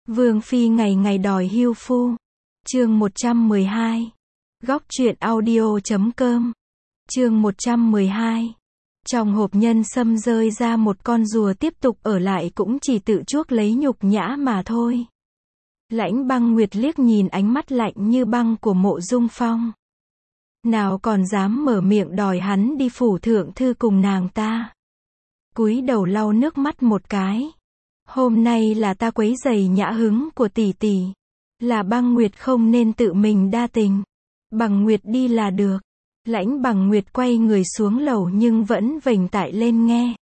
Vương phi ngày ngày đòi hưu phu. Chương 112. Góc truyện audio.com. Chương 112. Trong hộp nhân sâm rơi ra một con rùa, tiếp tục ở lại cũng chỉ tự chuốc lấy nhục nhã mà thôi. Lãnh Băng Nguyệt liếc nhìn ánh mắt lạnh như băng của Mộ Dung Phong. Nào còn dám mở miệng đòi hắn đi phủ thượng thư cùng nàng ta. Cúi đầu lau nước mắt một cái. Hôm nay là ta quấy rầy nhã hứng của tỷ tỷ. Là Băng Nguyệt không nên tự mình đa tình. Bằng Nguyệt đi là được. Lãnh Bằng Nguyệt quay người xuống lầu nhưng vẫn vểnh tai lên nghe.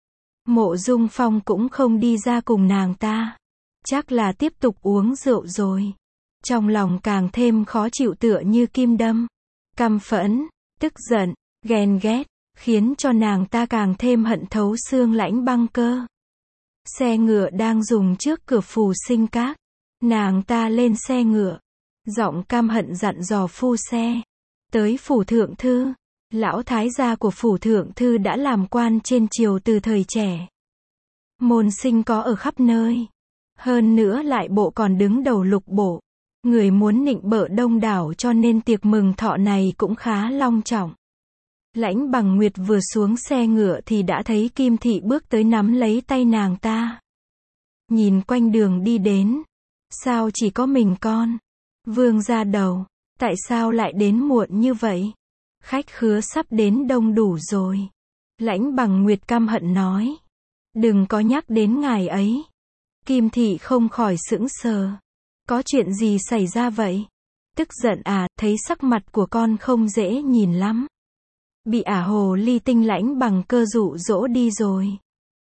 Mộ Dung Phong cũng không đi ra cùng nàng ta. Chắc là tiếp tục uống rượu rồi. Trong lòng càng thêm khó chịu, tựa như kim đâm. Căm phẫn, tức giận, ghen ghét, khiến cho nàng ta càng thêm hận thấu xương Lãnh Băng Cơ. Xe ngựa đang dùng trước cửa Phù Sinh Các. Nàng ta lên xe ngựa, giọng căm hận dặn dò phu xe. Tới phủ thượng thư, lão thái gia của phủ thượng thư đã làm quan trên triều từ thời trẻ. Môn sinh có ở khắp nơi. Hơn nữa lại bộ còn đứng đầu lục bộ. Người muốn nịnh bợ đông đảo, cho nên tiệc mừng thọ này cũng khá long trọng. Lãnh Bằng Nguyệt vừa xuống xe ngựa thì đã thấy Kim Thị bước tới nắm lấy tay nàng ta. Nhìn quanh đường đi đến. Sao chỉ có mình con? Vương gia đầu, tại sao lại đến muộn như vậy? Khách khứa sắp đến đông đủ rồi. Lãnh Bằng Nguyệt căm hận nói. Đừng có nhắc đến ngài ấy. Kim Thị không khỏi sững sờ. Có chuyện gì xảy ra vậy? Tức giận à? Thấy sắc mặt của con không dễ nhìn lắm. Bị ả hồ ly tinh Lãnh Bằng Cơ dụ dỗ đi rồi.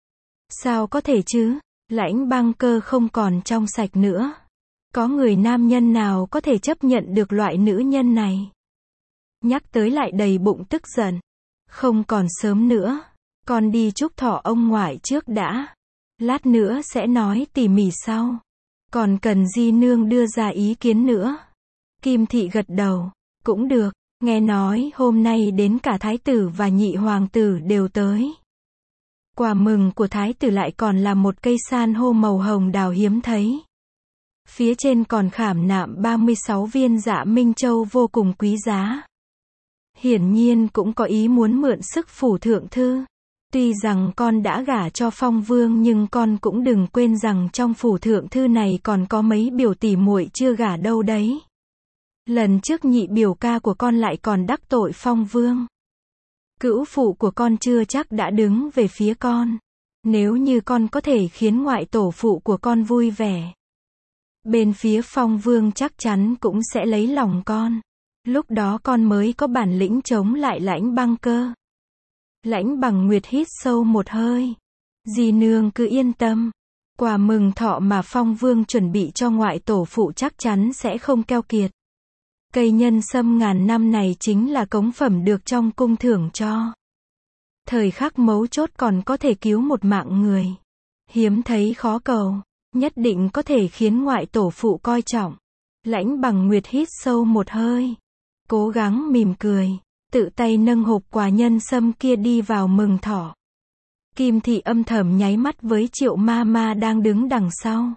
Sao có thể chứ? Lãnh Băng Cơ không còn trong sạch nữa. Có người nam nhân nào có thể chấp nhận được loại nữ nhân này? Nhắc tới lại đầy bụng tức giận. Không còn sớm nữa. Con đi chúc thọ ông ngoại trước đã. Lát nữa sẽ nói tỉ mỉ sau. Còn cần di nương đưa ra ý kiến nữa. Kim Thị gật đầu. Cũng được. Nghe nói hôm nay đến cả thái tử và nhị hoàng tử đều tới. Quà mừng của thái tử lại còn là một cây san hô màu hồng đào hiếm thấy. Phía trên còn khảm nạm 36 viên Dạ Minh Châu vô cùng quý giá. Hiển nhiên cũng có ý muốn mượn sức phủ thượng thư. Tuy rằng con đã gả cho Phong Vương nhưng con cũng đừng quên rằng trong phủ thượng thư này còn có mấy biểu tỷ muội chưa gả đâu đấy. Lần trước nhị biểu ca của con lại còn đắc tội Phong Vương. Cữu phụ của con chưa chắc đã đứng về phía con. Nếu như con có thể khiến ngoại tổ phụ của con vui vẻ, bên phía Phong Vương chắc chắn cũng sẽ lấy lòng con. Lúc đó con mới có bản lĩnh chống lại Lãnh Băng Cơ. Lãnh Bằng Nguyệt hít sâu một hơi. Dì nương cứ yên tâm. Quà mừng thọ mà Phong Vương chuẩn bị cho ngoại tổ phụ chắc chắn sẽ không keo kiệt. Cây nhân sâm ngàn năm này chính là cống phẩm được trong cung thưởng cho. Thời khắc mấu chốt còn có thể cứu một mạng người. Hiếm thấy khó cầu. Nhất định có thể khiến ngoại tổ phụ coi trọng. Lãnh Bằng Nguyệt hít sâu một hơi. Cố gắng mỉm cười. Tự tay nâng hộp quà nhân sâm kia đi vào mừng thọ. Kim Thị âm thầm nháy mắt với Triệu ma ma đang đứng đằng sau.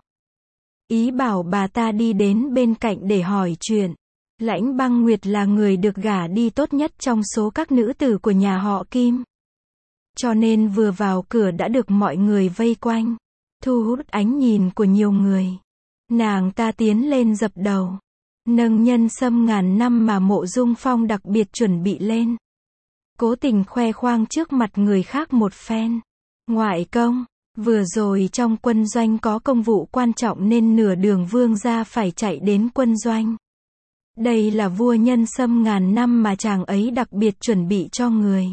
Ý bảo bà ta đi đến bên cạnh để hỏi chuyện. Lãnh Băng Nguyệt là người được gả đi tốt nhất trong số các nữ tử của nhà họ Kim. Cho nên vừa vào cửa đã được mọi người vây quanh. Thu hút ánh nhìn của nhiều người. Nàng ta tiến lên dập đầu. Nâng nhân sâm ngàn năm mà Mộ Dung Phong đặc biệt chuẩn bị lên. Cố tình khoe khoang trước mặt người khác một phen. Ngoại công, vừa rồi trong quân doanh có công vụ quan trọng nên nửa đường vương gia phải chạy đến quân doanh. Đây là vua nhân sâm ngàn năm mà chàng ấy đặc biệt chuẩn bị cho người.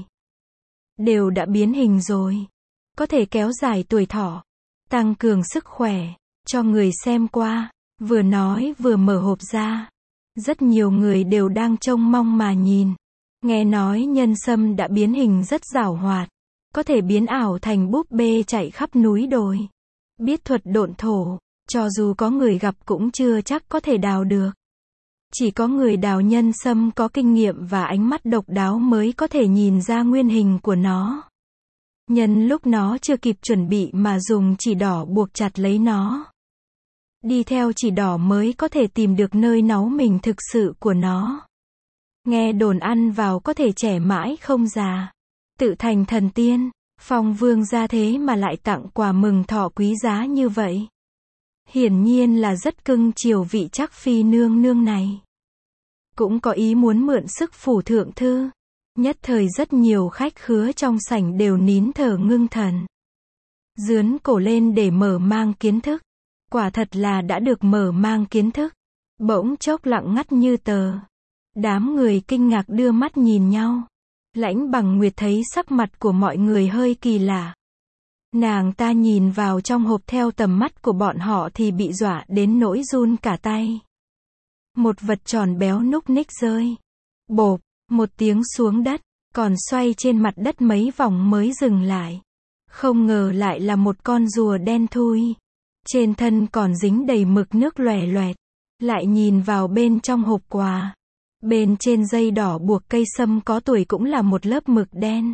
Đều đã biến hình rồi. Có thể kéo dài tuổi thọ, tăng cường sức khỏe, cho người xem qua. Vừa nói vừa mở hộp ra. Rất nhiều người đều đang trông mong mà nhìn. Nghe nói nhân sâm đã biến hình rất giảo hoạt. Có thể biến ảo thành búp bê chạy khắp núi đồi. Biết thuật độn thổ. Cho dù có người gặp cũng chưa chắc có thể đào được. Chỉ có người đào nhân sâm có kinh nghiệm và ánh mắt độc đáo mới có thể nhìn ra nguyên hình của nó. Nhân lúc nó chưa kịp chuẩn bị mà dùng chỉ đỏ buộc chặt lấy nó. Đi theo chỉ đỏ mới có thể tìm được nơi náu mình thực sự của nó. Nghe đồn ăn vào có thể trẻ mãi không già. Tự thành thần tiên, Phong Vương gia thế mà lại tặng quà mừng thọ quý giá như vậy. Hiển nhiên là rất cưng chiều vị Trác Phi nương nương này. Cũng có ý muốn mượn sức phủ thượng thư. Nhất thời rất nhiều khách khứa trong sảnh đều nín thở ngưng thần. Dướn cổ lên để mở mang kiến thức. Quả thật là đã được mở mang kiến thức. Bỗng chốc lặng ngắt như tờ. Đám người kinh ngạc đưa mắt nhìn nhau. Lãnh Bằng Nguyệt thấy sắc mặt của mọi người hơi kỳ lạ. Nàng ta nhìn vào trong hộp theo tầm mắt của bọn họ thì bị dọa đến nỗi run cả tay. Một vật tròn béo núc ních rơi. Bộp, một tiếng xuống đất, còn xoay trên mặt đất mấy vòng mới dừng lại. Không ngờ lại là một con rùa đen thui. Trên thân còn dính đầy mực nước loè loẹt. Lại nhìn vào bên trong hộp quà. Bên trên dây đỏ buộc cây sâm có tuổi cũng là một lớp mực đen.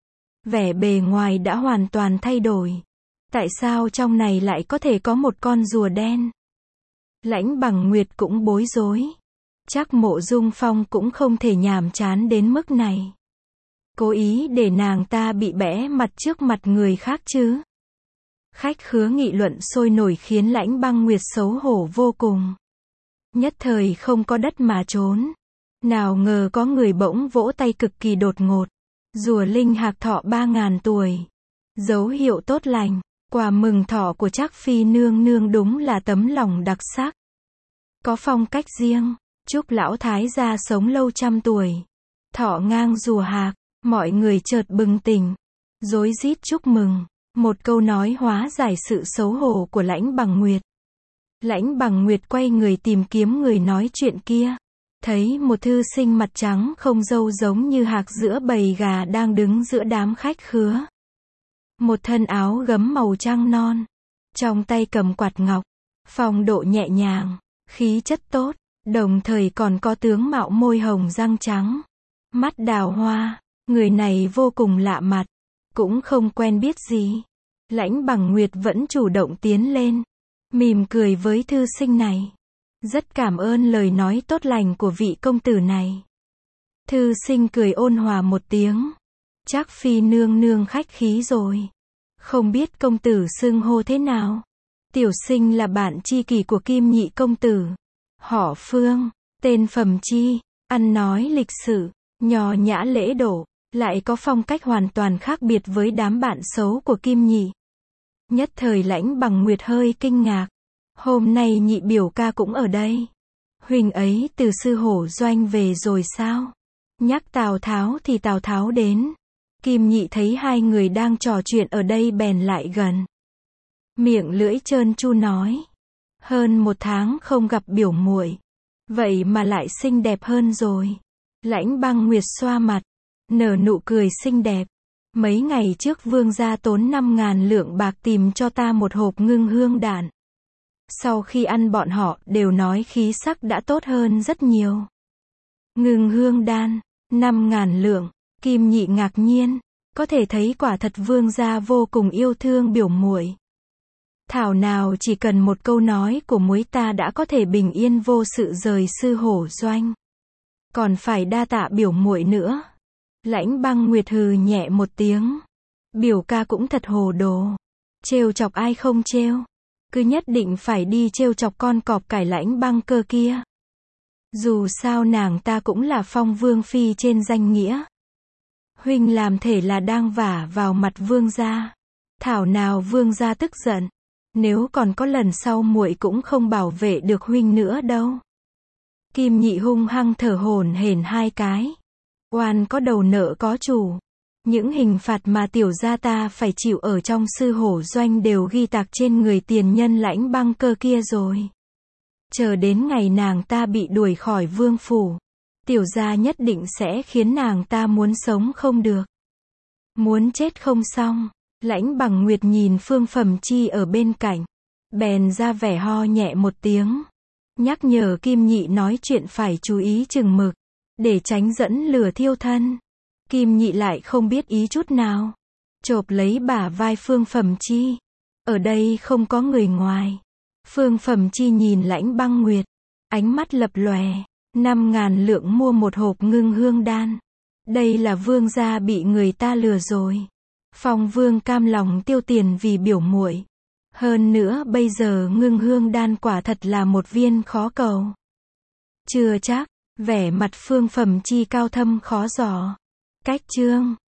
Vẻ bề ngoài đã hoàn toàn thay đổi. Tại sao trong này lại có thể có một con rùa đen? Lãnh Bằng Nguyệt cũng bối rối. Chắc Mộ Dung Phong cũng không thể nhàm chán đến mức này. Cố ý để nàng ta bị bẽ mặt trước mặt người khác chứ. Khách khứa nghị luận sôi nổi khiến Lãnh Băng Nguyệt xấu hổ vô cùng. Nhất thời không có đất mà trốn. Nào ngờ có người bỗng vỗ tay cực kỳ đột ngột. Rùa linh hạc thọ 3.000 tuổi. Dấu hiệu tốt lành. Quà mừng thọ của Trác Phi nương nương đúng là tấm lòng đặc sắc. Có phong cách riêng. Chúc lão thái gia sống lâu trăm tuổi. Thọ ngang rùa hạc. Mọi người chợt bừng tỉnh. Rối rít chúc mừng. Một câu nói hóa giải sự xấu hổ của Lãnh Bằng Nguyệt. Lãnh Bằng Nguyệt quay người tìm kiếm người nói chuyện kia. Thấy một thư sinh mặt trắng không râu giống như hạc giữa bầy gà đang đứng giữa đám khách khứa. Một thân áo gấm màu trăng non. Trong tay cầm quạt ngọc. Phong độ nhẹ nhàng. Khí chất tốt. Đồng thời còn có tướng mạo môi hồng răng trắng. Mắt đào hoa. Người này vô cùng lạ mặt. Cũng không quen biết gì. Lãnh Bằng Nguyệt vẫn chủ động tiến lên. Mỉm cười với thư sinh này. Rất cảm ơn lời nói tốt lành của vị công tử này. Thư sinh cười ôn hòa một tiếng. Trác Phi nương nương khách khí rồi. Không biết công tử xưng hô thế nào? Tiểu sinh là bạn tri kỷ của Kim Nhị công tử. Họ Phương, tên Phẩm Chi, ăn nói lịch sự, nho nhã lễ độ, lại có phong cách hoàn toàn khác biệt với đám bạn xấu của Kim Nhị. Nhất thời Lãnh Bằng Nguyệt hơi kinh ngạc. Hôm nay Nhị biểu ca cũng ở đây. Huỳnh ấy từ Sư Hổ Doanh về rồi sao? Nhắc Tào Tháo thì Tào Tháo đến. Kim Nhị thấy hai người đang trò chuyện ở đây bèn lại gần. Miệng lưỡi trơn tru nói. Hơn 1 tháng không gặp biểu muội. Vậy mà lại xinh đẹp hơn rồi. Lãnh Băng Nguyệt xoa mặt. Nở nụ cười xinh đẹp. Mấy ngày trước vương gia tốn 5.000 lượng bạc tìm cho ta một hộp ngưng hương đan. Sau khi ăn bọn họ đều nói khí sắc đã tốt hơn rất nhiều. Ngưng hương đan, 5.000 lượng. Kim Nhị ngạc nhiên. Có thể thấy quả thật vương gia vô cùng yêu thương biểu muội. Thảo nào chỉ cần một câu nói của muối ta đã có thể bình yên vô sự rời Sư Hổ Doanh. Còn phải đa tạ biểu muội nữa. Lãnh Băng Nguyệt hừ nhẹ một tiếng. Biểu ca cũng thật hồ đồ. Trêu chọc ai không trêu. Cứ nhất định phải đi trêu chọc con cọp cải Lãnh Băng Cơ kia. Dù sao nàng ta cũng là Phong Vương phi trên danh nghĩa. Huynh làm thể là đang vả vào mặt vương gia. Thảo nào vương gia tức giận. Nếu còn có lần sau muội cũng không bảo vệ được huynh nữa đâu. Kim Nhị hung hăng thở hổn hển 2 cái. Oan có đầu nợ có chủ. Những hình phạt mà tiểu gia ta phải chịu ở trong Sư Hổ Doanh đều ghi tạc trên người tiền nhân Lãnh Băng Cơ kia rồi. Chờ đến ngày nàng ta bị đuổi khỏi vương phủ. Tiểu gia nhất định sẽ khiến nàng ta muốn sống không được. Muốn chết không xong. Lãnh Bằng Nguyệt nhìn Phương Phẩm Chi ở bên cạnh. Bèn ra vẻ ho nhẹ một tiếng. Nhắc nhở Kim Nhị nói chuyện phải chú ý chừng mực. Để tránh dẫn lửa thiêu thân. Kim Nhị lại không biết ý chút nào. Chộp lấy bả vai Phương Phẩm Chi. Ở đây không có người ngoài. Phương Phẩm Chi nhìn Lãnh Băng Nguyệt, ánh mắt lập lòe, 5.000 lượng mua một hộp ngưng hương đan. Đây là vương gia bị người ta lừa rồi. Phong Vương cam lòng tiêu tiền vì biểu muội. Hơn nữa bây giờ ngưng hương đan quả thật là một viên khó cầu. Chưa chắc, vẻ mặt Phương Phẩm Chi cao thâm khó dò. Cách chương